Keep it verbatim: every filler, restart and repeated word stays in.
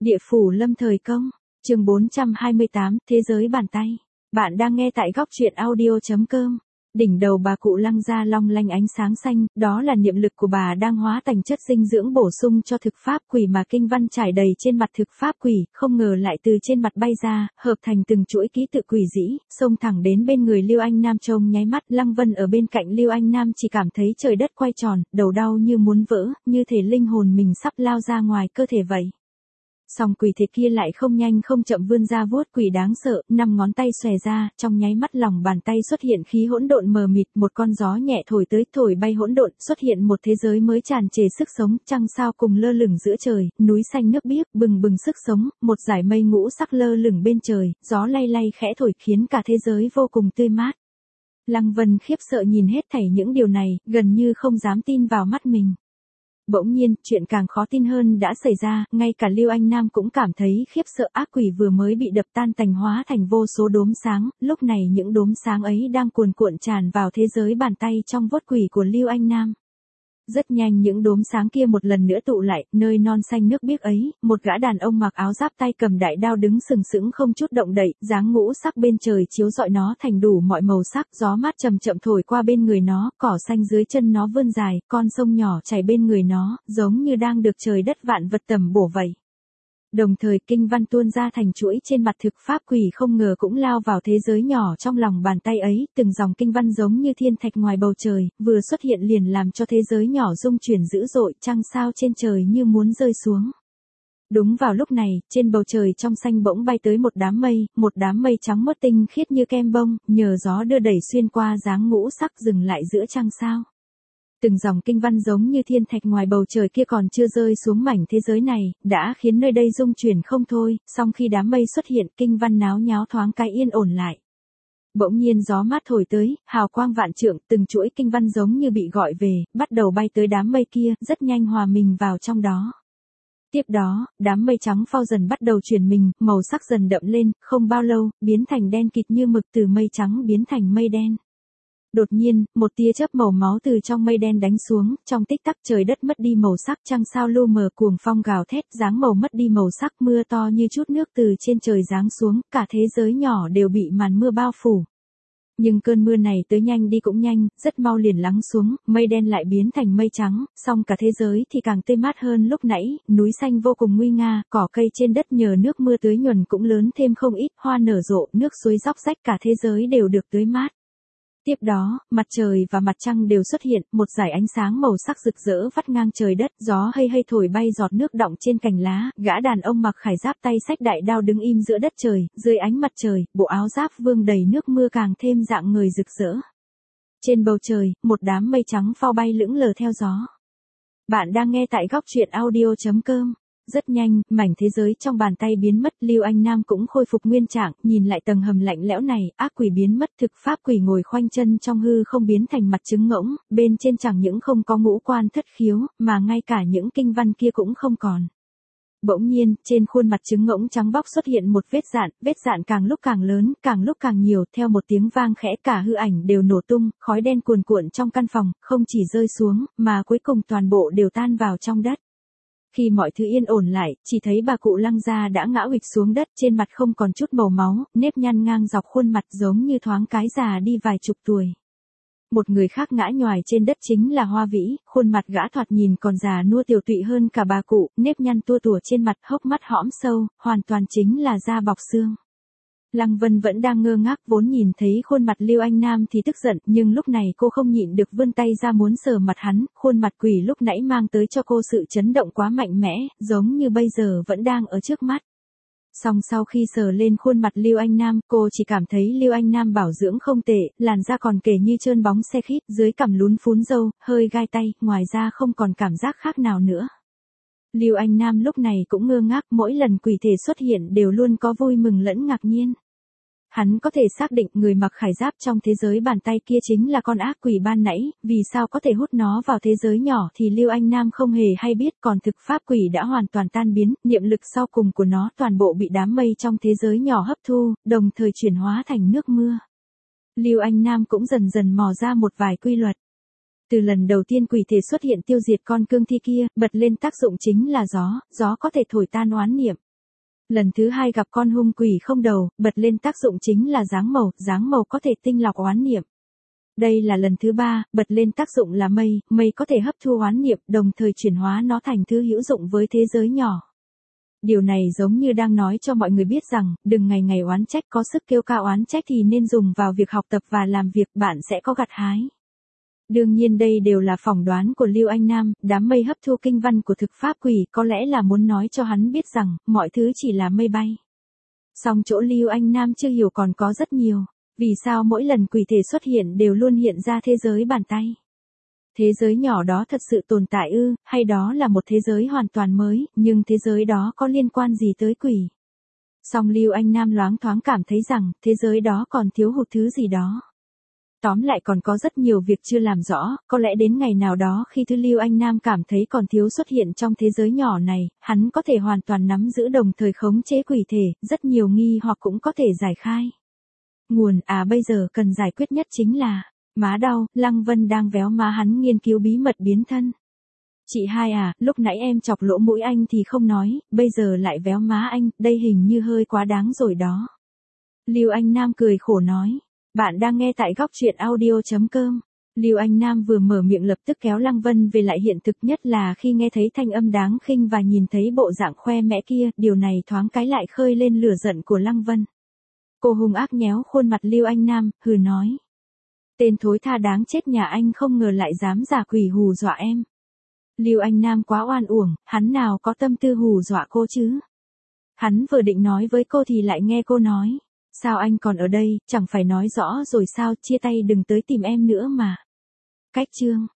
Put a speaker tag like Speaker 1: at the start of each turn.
Speaker 1: Địa phủ lâm thời công, chương bốn trăm hai mươi tám, thế giới bàn tay. Bạn đang nghe tại góc truyện audio chấm com. Đỉnh đầu bà cụ Lăng ra long lanh ánh sáng xanh, đó là niệm lực của bà đang hóa thành chất dinh dưỡng bổ sung cho thực pháp quỷ mà kinh văn trải đầy trên mặt thực pháp quỷ, không ngờ lại từ trên mặt bay ra, hợp thành từng chuỗi ký tự quỷ dĩ, xông thẳng đến bên người Lưu Anh Nam. Trông nháy mắt, Lăng Vân ở bên cạnh Lưu Anh Nam chỉ cảm thấy trời đất quay tròn, đầu đau như muốn vỡ, như thể linh hồn mình sắp lao ra ngoài cơ thể vậy. Song quỷ thế kia lại không nhanh không chậm vươn ra vuốt quỷ đáng sợ, năm ngón tay xòe ra, trong nháy mắt lòng bàn tay xuất hiện khí hỗn độn mờ mịt, một con gió nhẹ thổi tới, thổi bay hỗn độn, xuất hiện một thế giới mới tràn trề sức sống, trăng sao cùng lơ lửng giữa trời, núi xanh nước biếc, bừng bừng sức sống, một dải mây ngũ sắc lơ lửng bên trời, gió lay lay khẽ thổi khiến cả thế giới vô cùng tươi mát. Lăng Vân khiếp sợ nhìn hết thảy những điều này, gần như không dám tin vào mắt mình. Bỗng nhiên, chuyện càng khó tin hơn đã xảy ra, ngay cả Lưu Anh Nam cũng cảm thấy khiếp sợ. Ác quỷ vừa mới bị đập tan tành hóa thành vô số đốm sáng, lúc này những đốm sáng ấy đang cuồn cuộn tràn vào thế giới bàn tay trong vốt quỷ của Lưu Anh Nam. Rất nhanh những đốm sáng kia một lần nữa tụ lại, nơi non xanh nước biếc ấy, một gã đàn ông mặc áo giáp tay cầm đại đao đứng sừng sững không chút động đậy, dáng ngũ sắc bên trời chiếu rọi nó thành đủ mọi màu sắc, gió mát chậm chậm thổi qua bên người nó, cỏ xanh dưới chân nó vươn dài, con sông nhỏ chảy bên người nó, giống như đang được trời đất vạn vật tầm bổ vậy. Đồng thời kinh văn tuôn ra thành chuỗi trên mặt thực pháp quỷ không ngờ cũng lao vào thế giới nhỏ trong lòng bàn tay ấy, từng dòng kinh văn giống như thiên thạch ngoài bầu trời, vừa xuất hiện liền làm cho thế giới nhỏ rung chuyển dữ dội, trăng sao trên trời như muốn rơi xuống. Đúng vào lúc này, trên bầu trời trong xanh bỗng bay tới một đám mây, một đám mây trắng mốt tinh khiết như kem bông, nhờ gió đưa đẩy xuyên qua dáng ngũ sắc dừng lại giữa trăng sao. Từng dòng kinh văn giống như thiên thạch ngoài bầu trời kia còn chưa rơi xuống mảnh thế giới này, đã khiến nơi đây rung chuyển không thôi, song khi đám mây xuất hiện, kinh văn náo nháo thoáng cái yên ổn lại. Bỗng nhiên gió mát thổi tới, hào quang vạn trượng, từng chuỗi kinh văn giống như bị gọi về, bắt đầu bay tới đám mây kia, rất nhanh hòa mình vào trong đó. Tiếp đó, đám mây trắng phao dần bắt đầu chuyển mình, màu sắc dần đậm lên, không bao lâu, biến thành đen kịt như mực, từ mây trắng biến thành mây đen. Đột nhiên, một tia chớp màu máu từ trong mây đen đánh xuống, trong tích tắc trời đất mất đi màu sắc, trăng sao lu mờ, cuồng phong gào thét, dáng màu mất đi màu sắc, mưa to như chút nước từ trên trời giáng xuống, cả thế giới nhỏ đều bị màn mưa bao phủ. Nhưng cơn mưa này tới nhanh đi cũng nhanh, rất mau liền lắng xuống, mây đen lại biến thành mây trắng, song cả thế giới thì càng tươi mát hơn lúc nãy, núi xanh vô cùng nguy nga, cỏ cây trên đất nhờ nước mưa tưới nhuần cũng lớn thêm không ít, hoa nở rộ, nước suối róc rách, cả thế giới đều được tưới mát. Tiếp đó, mặt trời và mặt trăng đều xuất hiện, một dải ánh sáng màu sắc rực rỡ vắt ngang trời đất, gió hây hây thổi bay giọt nước đọng trên cành lá, gã đàn ông mặc khải giáp tay xách đại đao đứng im giữa đất trời, dưới ánh mặt trời, bộ áo giáp vương đầy nước mưa càng thêm dạng người rực rỡ. Trên bầu trời, một đám mây trắng phao bay lững lờ theo gió. Bạn đang nghe tại góc truyện audio chấm com. Rất nhanh, mảnh thế giới trong bàn tay biến mất, Lưu Anh Nam cũng khôi phục nguyên trạng, nhìn lại tầng hầm lạnh lẽo này, ác quỷ biến mất, thực pháp quỷ ngồi khoanh chân trong hư không biến thành mặt trứng ngỗng, bên trên chẳng những không có ngũ quan thất khiếu, mà ngay cả những kinh văn kia cũng không còn. Bỗng nhiên, trên khuôn mặt trứng ngỗng trắng bóc xuất hiện một vết dạn, vết dạn càng lúc càng lớn, càng lúc càng nhiều, theo một tiếng vang khẽ cả hư ảnh đều nổ tung, khói đen cuồn cuộn trong căn phòng, không chỉ rơi xuống, mà cuối cùng toàn bộ đều tan vào trong đất. Khi mọi thứ yên ổn lại, chỉ thấy bà cụ Lăng gia đã ngã ụịch xuống đất, trên mặt không còn chút màu máu, nếp nhăn ngang dọc khuôn mặt giống như thoáng cái già đi vài chục tuổi. Một người khác ngã nhoài trên đất chính là Hoa Vĩ, khuôn mặt gã thoạt nhìn còn già nua tiều tụy hơn cả bà cụ, nếp nhăn tua tủa trên mặt, hốc mắt hõm sâu, hoàn toàn chính là da bọc xương. Lăng Vân vẫn đang ngơ ngác, vốn nhìn thấy khuôn mặt Lưu Anh Nam thì tức giận, nhưng lúc này cô không nhịn được vươn tay ra muốn sờ mặt hắn, khuôn mặt quỷ lúc nãy mang tới cho cô sự chấn động quá mạnh mẽ, giống như bây giờ vẫn đang ở trước mắt. Song sau khi sờ lên khuôn mặt Lưu Anh Nam, cô chỉ cảm thấy Lưu Anh Nam bảo dưỡng không tệ, làn da còn kề như trơn bóng xe khít, dưới cằm lún phún râu, hơi gai tay, ngoài ra không còn cảm giác khác nào nữa. Lưu Anh Nam lúc này cũng ngơ ngác, mỗi lần quỷ thể xuất hiện đều luôn có vui mừng lẫn ngạc nhiên. Hắn có thể xác định người mặc khải giáp trong thế giới bàn tay kia chính là con ác quỷ ban nãy, vì sao có thể hút nó vào thế giới nhỏ thì Lưu Anh Nam không hề hay biết, còn thực pháp quỷ đã hoàn toàn tan biến, niệm lực sau cùng của nó toàn bộ bị đám mây trong thế giới nhỏ hấp thu, đồng thời chuyển hóa thành nước mưa. Lưu Anh Nam cũng dần dần mò ra một vài quy luật. Từ lần đầu tiên quỷ thể xuất hiện tiêu diệt con cương thi kia, bật lên tác dụng chính là gió, gió có thể thổi tan oán niệm. Lần thứ hai gặp con hung quỷ không đầu, bật lên tác dụng chính là dáng màu, dáng màu có thể tinh lọc oán niệm. Đây là lần thứ ba, bật lên tác dụng là mây, mây có thể hấp thu oán niệm, đồng thời chuyển hóa nó thành thứ hữu dụng với thế giới nhỏ. Điều này giống như đang nói cho mọi người biết rằng, đừng ngày ngày oán trách, có sức kêu ca oán trách thì nên dùng vào việc học tập và làm việc, bạn sẽ có gặt hái. Đương nhiên đây đều là phỏng đoán của Lưu Anh Nam, đám mây hấp thu kinh văn của thực pháp quỷ có lẽ là muốn nói cho hắn biết rằng, mọi thứ chỉ là mây bay. Song chỗ Lưu Anh Nam chưa hiểu còn có rất nhiều. Vì sao mỗi lần quỷ thể xuất hiện đều luôn hiện ra thế giới bàn tay? Thế giới nhỏ đó thật sự tồn tại ư, hay đó là một thế giới hoàn toàn mới, nhưng thế giới đó có liên quan gì tới quỷ? Song Lưu Anh Nam loáng thoáng cảm thấy rằng, thế giới đó còn thiếu hụt thứ gì đó. Tóm lại còn có rất nhiều việc chưa làm rõ, có lẽ đến ngày nào đó khi thứ Lưu Anh Nam cảm thấy còn thiếu xuất hiện trong thế giới nhỏ này, hắn có thể hoàn toàn nắm giữ đồng thời khống chế quỷ thể, rất nhiều nghi hoặc cũng có thể giải khai. Nguồn, à bây giờ cần giải quyết nhất chính là, má đau, Lăng Vân đang véo má hắn nghiên cứu bí mật biến thân. Chị hai à, lúc nãy em chọc lỗ mũi anh thì không nói, bây giờ lại véo má anh, đây hình như hơi quá đáng rồi đó. Lưu Anh Nam cười khổ nói, bạn đang nghe tại góc truyện audio chấm com. Lưu Anh Nam vừa mở miệng lập tức kéo Lăng Vân về lại hiện thực, nhất là khi nghe thấy thanh âm đáng khinh và nhìn thấy bộ dạng khoe mẽ kia, điều này thoáng cái lại khơi lên lửa giận của Lăng Vân. Cô hung ác nhéo khuôn mặt Lưu Anh Nam, hừ nói. Tên thối tha đáng chết nhà anh không ngờ lại dám giả quỷ hù dọa em. Lưu Anh Nam quá oan uổng, hắn nào có tâm tư hù dọa cô chứ. Hắn vừa định nói với cô thì lại nghe cô nói. Sao anh còn ở đây, chẳng phải nói rõ rồi sao, chia tay đừng tới tìm em nữa mà. Cách chương.